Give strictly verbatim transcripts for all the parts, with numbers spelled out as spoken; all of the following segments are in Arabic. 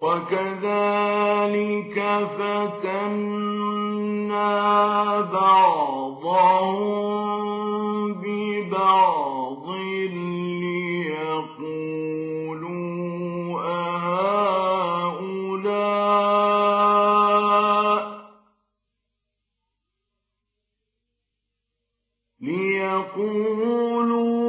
وكذلك فتنا بعضهم ببعض ليقولوا أهؤلاء ليقولوا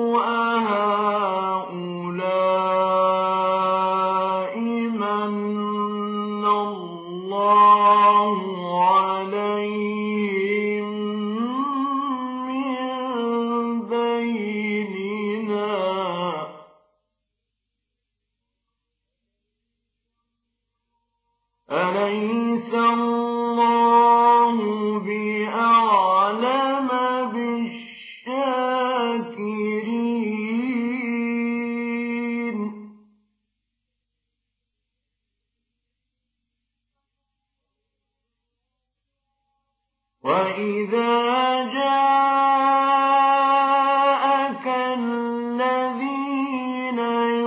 أهؤلاء من الله عليهم من بيننا أليس الله بأعلم بالشاكرين وإذا جاءك الذين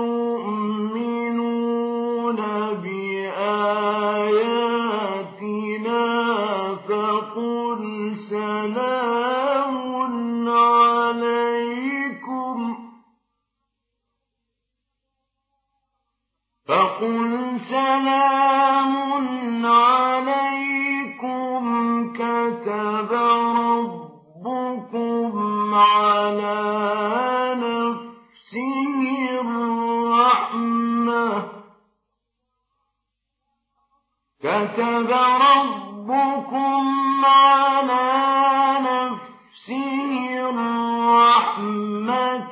يؤمنون بآياتنا فقل سلام عليكم فقل سلام عليكم كتب ربكم على نفسه الرحمة كتب ربكم على نفسه الرحمة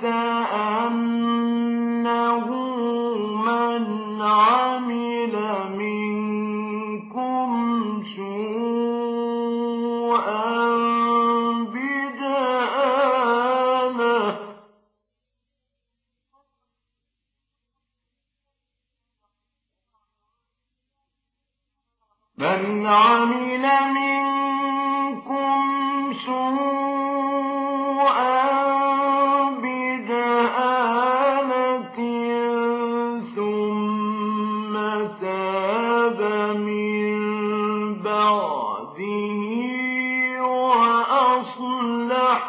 أنه من عمل منكم سوءا بجهالة من عمل منكم سوءا بجهالة ثم تاب من بعده وأصلح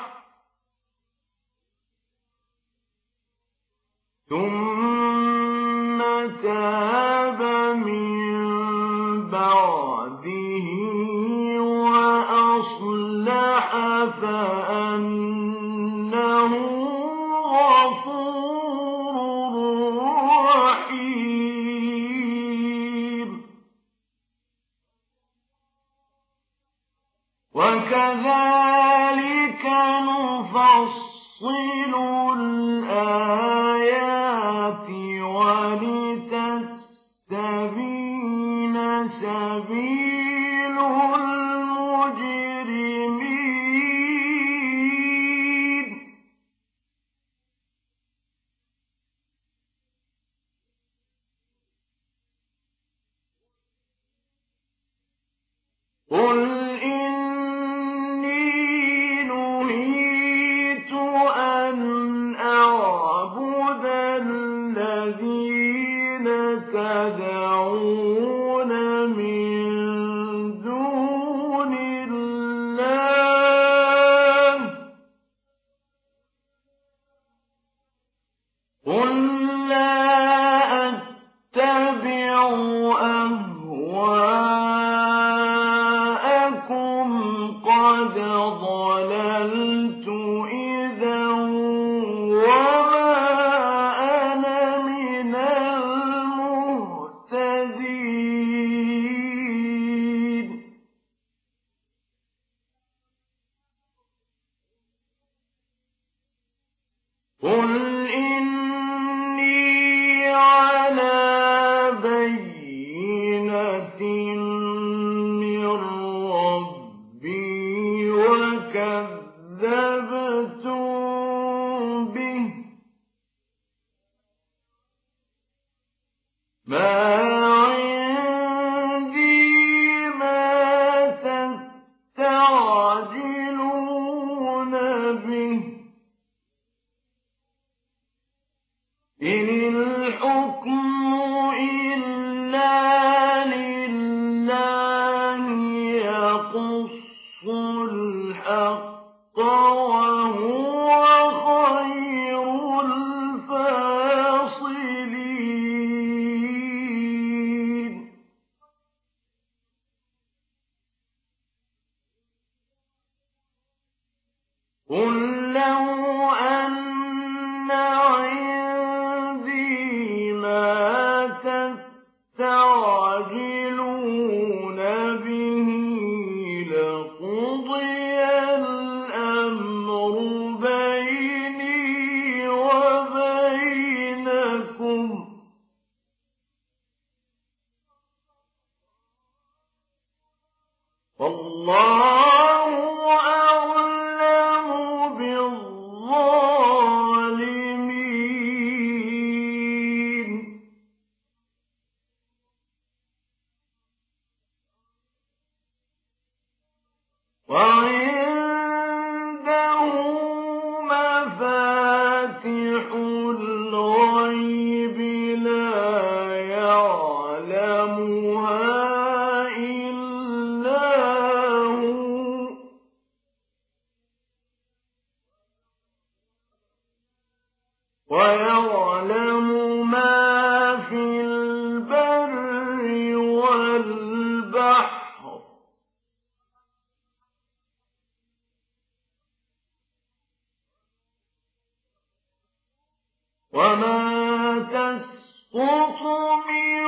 ثم تاب من بعده وأصلح فأنه غفور رحيم وكذلك نفصل الآيات ولتستبين سبيل المجرمين قل إني نهيت أن أعبد الذين تدعون من دون الله قل لا أتبع أهواءكم قد ضللت إذا وما أنا من المهتدين قل إني على بينة من ربي وكذبتم به ما عندي ما تستعجلون به إن الحكم إلا لِلَّهِ يَقُصُّ الْحَقَّ وَهُوَ خَيْرُ الْفَاصِلِينَ قُل لَّوْ أَنَّ عِندِي مَا تَسْتَعْجِلُونَ بِهِ لَقُضِيَ الْأَمْرُ بَيْنِي وَبَيْنَكُمْ ۗ وَاللَّهُ أَعْلَمُ بِالظَّالِمِينَ وَعِندَهُ مَفَاتِحُ الْغَيْبِ لَا يَعْلَمُهَا إِلَّا هُوَ ۚ وَيَعْلَمُ مَا فِي الْبَرِّ وَالْبَحْرِ ۚ وَمَا تَسْقُطُ مِن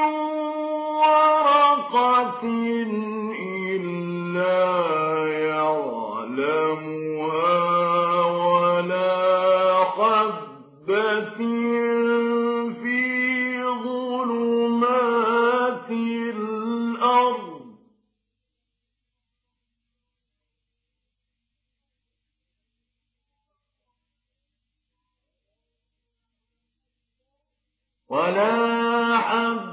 وَرَقَةٍ إِلَّا يَعْلَمُهَا وَلَا حَبَّةٍ فِي ظُلُمَاتِ الْأَرْضِ وَلَا حَبَّةٍ